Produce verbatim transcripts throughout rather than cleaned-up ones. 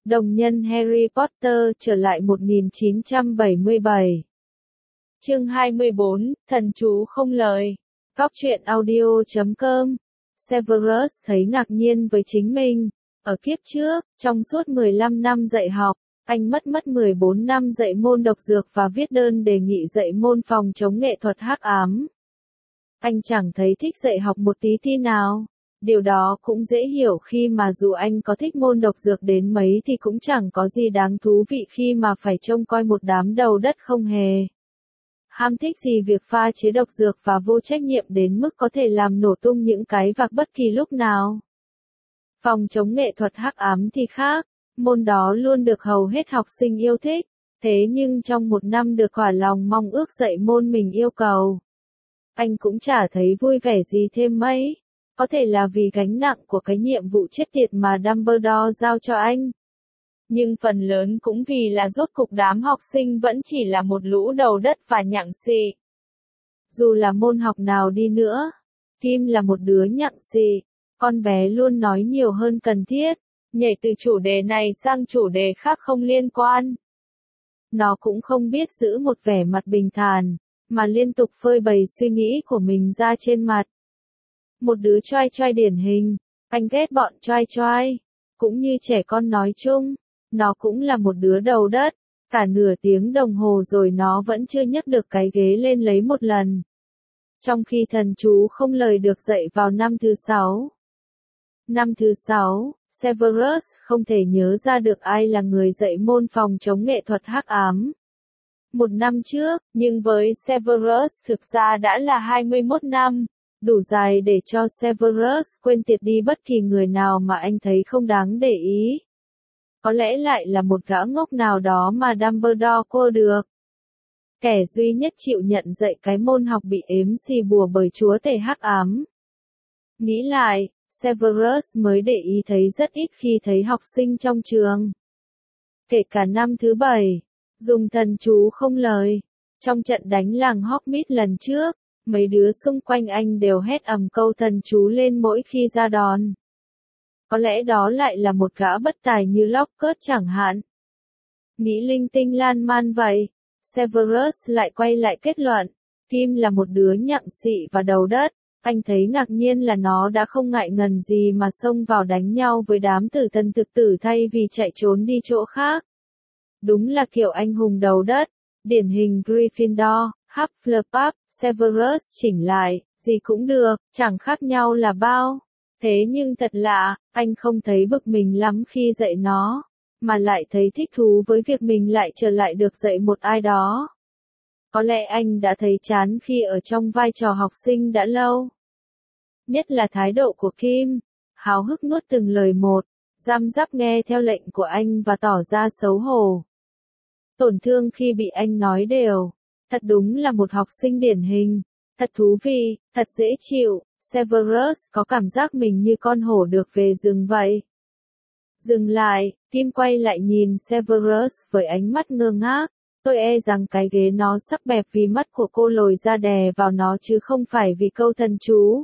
Đồng nhân Harry Potter trở lại một nghìn chín trăm bảy mươi bảy. Chương hai mươi bốn, Thần chú không lời. Góc truyện audio chấm com. Severus thấy ngạc nhiên với chính mình. Ở kiếp trước, trong suốt mười lăm năm dạy học, anh mất mất mười bốn năm dạy môn độc dược và viết đơn đề nghị dạy môn phòng chống nghệ thuật hắc ám. Anh chẳng thấy thích dạy học một tí ti nào. Điều đó cũng dễ hiểu khi mà dù anh có thích môn độc dược đến mấy thì cũng chẳng có gì đáng thú vị khi mà phải trông coi một đám đầu đất không hề ham thích gì việc pha chế độc dược và vô trách nhiệm đến mức có thể làm nổ tung những cái vạc bất kỳ lúc nào. Phòng chống nghệ thuật hắc ám thì khác, môn đó luôn được hầu hết học sinh yêu thích, thế nhưng trong một năm được quả lòng mong ước dạy môn mình yêu cầu, anh cũng chả thấy vui vẻ gì thêm mấy. Có thể là vì gánh nặng của cái nhiệm vụ chết tiệt mà Dumbledore giao cho anh. Nhưng phần lớn cũng vì là rốt cục đám học sinh vẫn chỉ là một lũ đầu đất và nhặng xì. Dù là môn học nào đi nữa, Kim là một đứa nhặng xì. Con bé luôn nói nhiều hơn cần thiết, nhảy từ chủ đề này sang chủ đề khác không liên quan. Nó cũng không biết giữ một vẻ mặt bình thản, mà liên tục phơi bày suy nghĩ của mình ra trên mặt. Một đứa choai choai điển hình, anh ghét bọn choai choai, cũng như trẻ con nói chung, nó cũng là một đứa đầu đất, cả nửa tiếng đồng hồ rồi nó vẫn chưa nhấc được cái ghế lên lấy một lần. Trong khi thần chú không lời được dạy vào năm thứ sáu. Năm thứ sáu, Severus không thể nhớ ra được ai là người dạy môn phòng chống nghệ thuật hắc ám. Một năm trước, nhưng với Severus thực ra đã là hai mươi mốt năm. Đủ dài để cho Severus quên tiệt đi bất kỳ người nào mà anh thấy không đáng để ý. Có lẽ lại là một gã ngốc nào đó mà Dumbledore cô được. Kẻ duy nhất chịu nhận dạy cái môn học bị ếm xì bùa bởi chúa tể hắc ám. Nghĩ lại, Severus mới để ý thấy rất ít khi thấy học sinh trong trường. Kể cả năm thứ bảy, dùng thần chú không lời. Trong trận đánh làng Hogsmeade lần trước, mấy đứa xung quanh anh đều hét ầm câu thần chú lên mỗi khi ra đòn. Có lẽ đó lại là một gã bất tài như Lockhart chẳng hạn. Nghĩ linh tinh lan man vậy, Severus lại quay lại kết luận, Kim là một đứa nhặng xị và đầu đất. Anh thấy ngạc nhiên là nó đã không ngại ngần gì mà xông vào đánh nhau với đám tử thần thực tử thay vì chạy trốn đi chỗ khác. Đúng là kiểu anh hùng đầu đất, điển hình Gryffindor. Hufflepuff, Severus chỉnh lại, gì cũng được, chẳng khác nhau là bao. Thế nhưng thật lạ, anh không thấy bực mình lắm khi dạy nó, mà lại thấy thích thú với việc mình lại trở lại được dạy một ai đó. Có lẽ anh đã thấy chán khi ở trong vai trò học sinh đã lâu. Nhất là thái độ của Kim, háo hức nuốt từng lời một, răm rắp nghe theo lệnh của anh và tỏ ra xấu hổ. Tổn thương khi bị anh nói đều. Thật đúng là một học sinh điển hình, thật thú vị, thật dễ chịu. Severus có cảm giác mình như con hổ được về rừng vậy. Dừng lại, Kim quay lại nhìn Severus với ánh mắt ngơ ngác. Tôi e rằng cái ghế nó sắc bẹp vì mắt của cô lồi ra đè vào nó chứ không phải vì câu thần chú.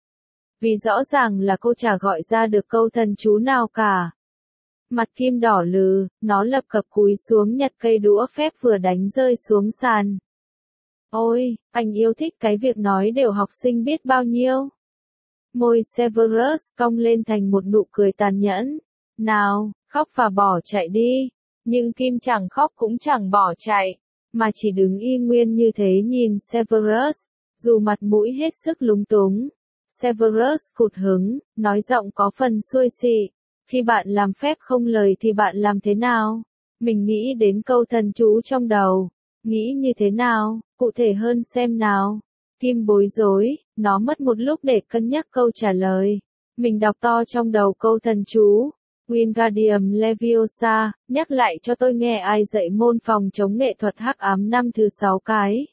Vì rõ ràng là cô chả gọi ra được câu thần chú nào cả. Mặt Kim đỏ lừ, nó lập cập cúi xuống nhặt cây đũa phép vừa đánh rơi xuống sàn. Ôi, anh yêu thích cái việc nói đều học sinh biết bao nhiêu. Môi Severus cong lên thành một nụ cười tàn nhẫn. Nào, khóc và bỏ chạy đi. Nhưng Kim chẳng khóc cũng chẳng bỏ chạy, mà chỉ đứng y nguyên như thế nhìn Severus, dù mặt mũi hết sức lúng túng. Severus cụt hứng, nói giọng có phần xuôi xị. Khi bạn làm phép không lời thì bạn làm thế nào? Mình nghĩ đến câu thần chú trong đầu. Nghĩ như thế nào, cụ thể hơn xem nào. Kim bối rối, nó mất một lúc để cân nhắc câu trả lời. Mình đọc to trong đầu câu thần chú. Wingardium Leviosa, nhắc lại cho tôi nghe ai dạy môn phòng chống nghệ thuật hắc ám năm thứ sáu cái.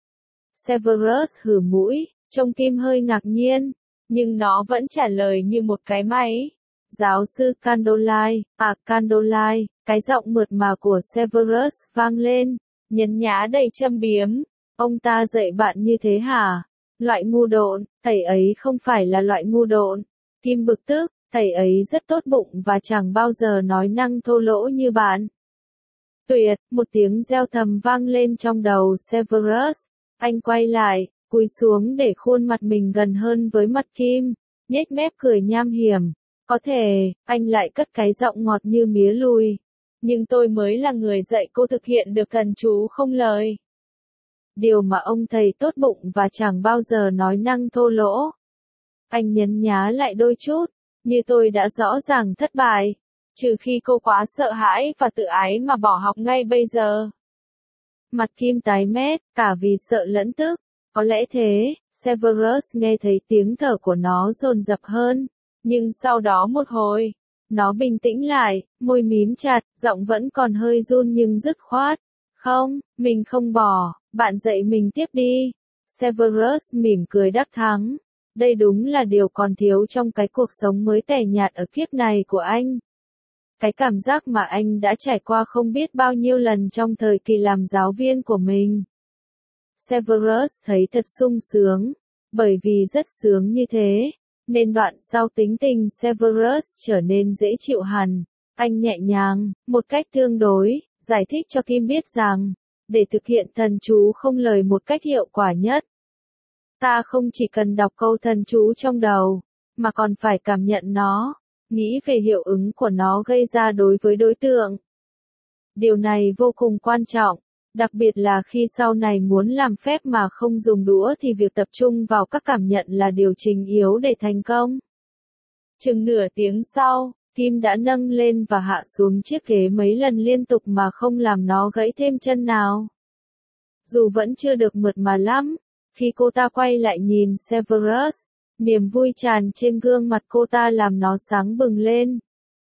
Severus hử mũi, trông Kim hơi ngạc nhiên, nhưng nó vẫn trả lời như một cái máy. Giáo sư Candolai, à Candolai, cái giọng mượt mà của Severus vang lên, nhấn nhá đầy châm biếm. Ông ta dạy bạn như thế hả? Loại ngu độn, thầy ấy không phải là loại ngu độn. Kim bực tức, Thầy ấy rất tốt bụng và chẳng bao giờ nói năng thô lỗ như bạn. Tuyệt, một tiếng reo thầm vang lên trong đầu Severus. Anh quay lại, cúi xuống để khuôn mặt mình gần hơn với mặt Kim, nhếch mép cười nham hiểm. Có thể, anh lại cất cái giọng ngọt như mía lùi. Nhưng tôi mới là người dạy cô thực hiện được thần chú không lời. Điều mà ông thầy tốt bụng và chẳng bao giờ nói năng thô lỗ. Anh nhấn nhá lại đôi chút, như tôi đã rõ ràng thất bại. Trừ khi cô quá sợ hãi và tự ái mà bỏ học ngay bây giờ. Mặt Kim tái mét, cả vì sợ lẫn tức. Có lẽ thế, Severus nghe thấy tiếng thở của nó dồn dập hơn. Nhưng sau đó một hồi, nó bình tĩnh lại, môi mím chặt, giọng vẫn còn hơi run nhưng dứt khoát. Không, mình không bỏ, bạn dạy mình tiếp đi. Severus mỉm cười đắc thắng. Đây đúng là điều còn thiếu trong cái cuộc sống mới tẻ nhạt ở kiếp này của anh. Cái cảm giác mà anh đã trải qua không biết bao nhiêu lần trong thời kỳ làm giáo viên của mình. Severus thấy thật sung sướng, bởi vì rất sướng như thế, nên đoạn sau tính tình Severus trở nên dễ chịu hẳn. Anh nhẹ nhàng, một cách tương đối, giải thích cho Kim biết rằng, để thực hiện thần chú không lời một cách hiệu quả nhất, ta không chỉ cần đọc câu thần chú trong đầu, mà còn phải cảm nhận nó, nghĩ về hiệu ứng của nó gây ra đối với đối tượng. Điều này vô cùng quan trọng, đặc biệt là khi sau này muốn làm phép mà không dùng đũa thì việc tập trung vào các cảm nhận là điều chính yếu để thành công. Chừng nửa tiếng sau, Kim đã nâng lên và hạ xuống chiếc ghế mấy lần liên tục mà không làm nó gãy thêm chân nào. Dù vẫn chưa được mượt mà lắm, khi cô ta quay lại nhìn Severus, niềm vui tràn trên gương mặt cô ta làm nó sáng bừng lên.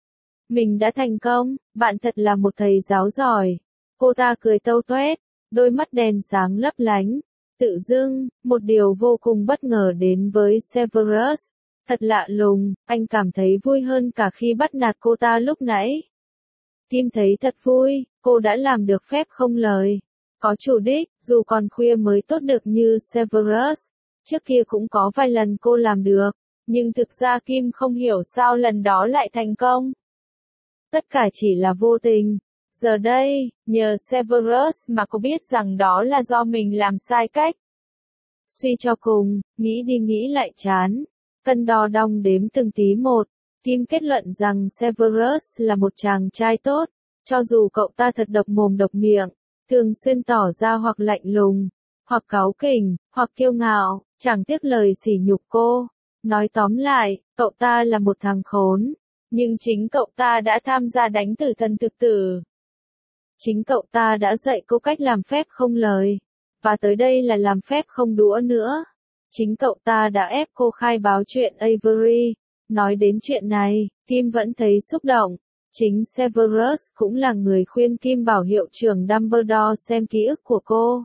Mình đã thành công, bạn thật là một thầy giáo giỏi. Cô ta cười tâu tuét, đôi mắt đèn sáng lấp lánh. Tự dưng, một điều vô cùng bất ngờ đến với Severus. Thật lạ lùng, anh cảm thấy vui hơn cả khi bắt nạt cô ta lúc nãy. Kim thấy thật vui, cô đã làm được phép không lời. Có chủ đích, dù còn khuya mới tốt được như Severus. Trước kia cũng có vài lần cô làm được, nhưng thực ra Kim không hiểu sao lần đó lại thành công. Tất cả chỉ là vô tình. Giờ đây, nhờ Severus mà cô biết rằng đó là do mình làm sai cách. Suy cho cùng, nghĩ đi nghĩ lại chán. Cân đo đong đếm từng tí một, Kim kết luận rằng Severus là một chàng trai tốt, cho dù cậu ta thật độc mồm độc miệng, thường xuyên tỏ ra hoặc lạnh lùng, hoặc cáu kỉnh, hoặc kiêu ngạo, chẳng tiếc lời sỉ nhục cô. Nói tóm lại, cậu ta là một thằng khốn, nhưng chính cậu ta đã tham gia đánh tử thần thực tử. Chính cậu ta đã dạy cô cách làm phép không lời, và tới đây là làm phép không đũa nữa. Chính cậu ta đã ép cô khai báo chuyện Avery. Nói đến chuyện này, Kim vẫn thấy xúc động. Chính Severus cũng là người khuyên Kim bảo hiệu trưởng Dumbledore xem ký ức của cô.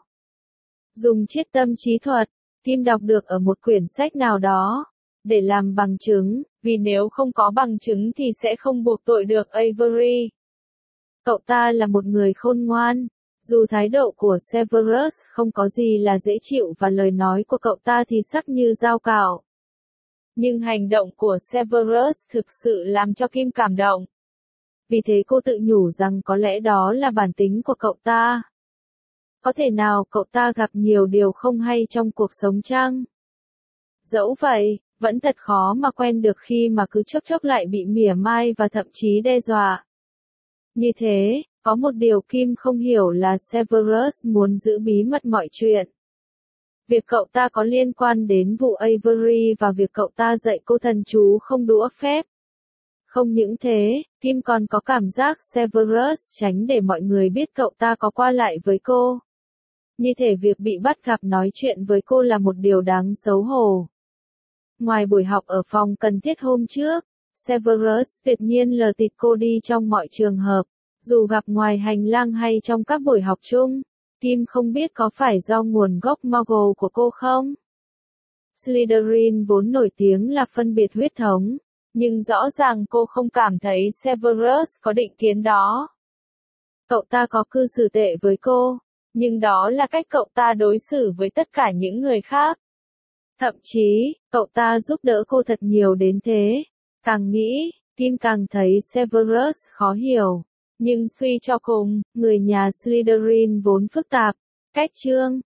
Dùng triết tâm trí thuật, Kim đọc được ở một quyển sách nào đó, để làm bằng chứng, vì nếu không có bằng chứng thì sẽ không buộc tội được Avery. Cậu ta là một người khôn ngoan. Dù thái độ của Severus không có gì là dễ chịu và lời nói của cậu ta thì sắc như dao cạo. Nhưng hành động của Severus thực sự làm cho Kim cảm động. Vì thế cô tự nhủ rằng có lẽ đó là bản tính của cậu ta. Có thể nào cậu ta gặp nhiều điều không hay trong cuộc sống chăng? Dẫu vậy, vẫn thật khó mà quen được khi mà cứ chốc chốc lại bị mỉa mai và thậm chí đe dọa. Như thế, có một điều Kim không hiểu là Severus muốn giữ bí mật mọi chuyện. Việc cậu ta có liên quan đến vụ Avery và việc cậu ta dạy cô thần chú không đũa phép. Không những thế, Kim còn có cảm giác Severus tránh để mọi người biết cậu ta có qua lại với cô. Như thể việc bị bắt gặp nói chuyện với cô là một điều đáng xấu hổ. Ngoài buổi học ở phòng cần thiết hôm trước, Severus tuyệt nhiên lờ tịt cô đi trong mọi trường hợp. Dù gặp ngoài hành lang hay trong các buổi học chung, Kim không biết có phải do nguồn gốc Muggle của cô không? Slytherin vốn nổi tiếng là phân biệt huyết thống, nhưng rõ ràng cô không cảm thấy Severus có định kiến đó. Cậu ta có cư xử tệ với cô, nhưng đó là cách cậu ta đối xử với tất cả những người khác. Thậm chí, cậu ta giúp đỡ cô thật nhiều đến thế. Càng nghĩ, Kim càng thấy Severus khó hiểu. Nhưng suy cho cùng, người nhà Slytherin vốn phức tạp. Cách chương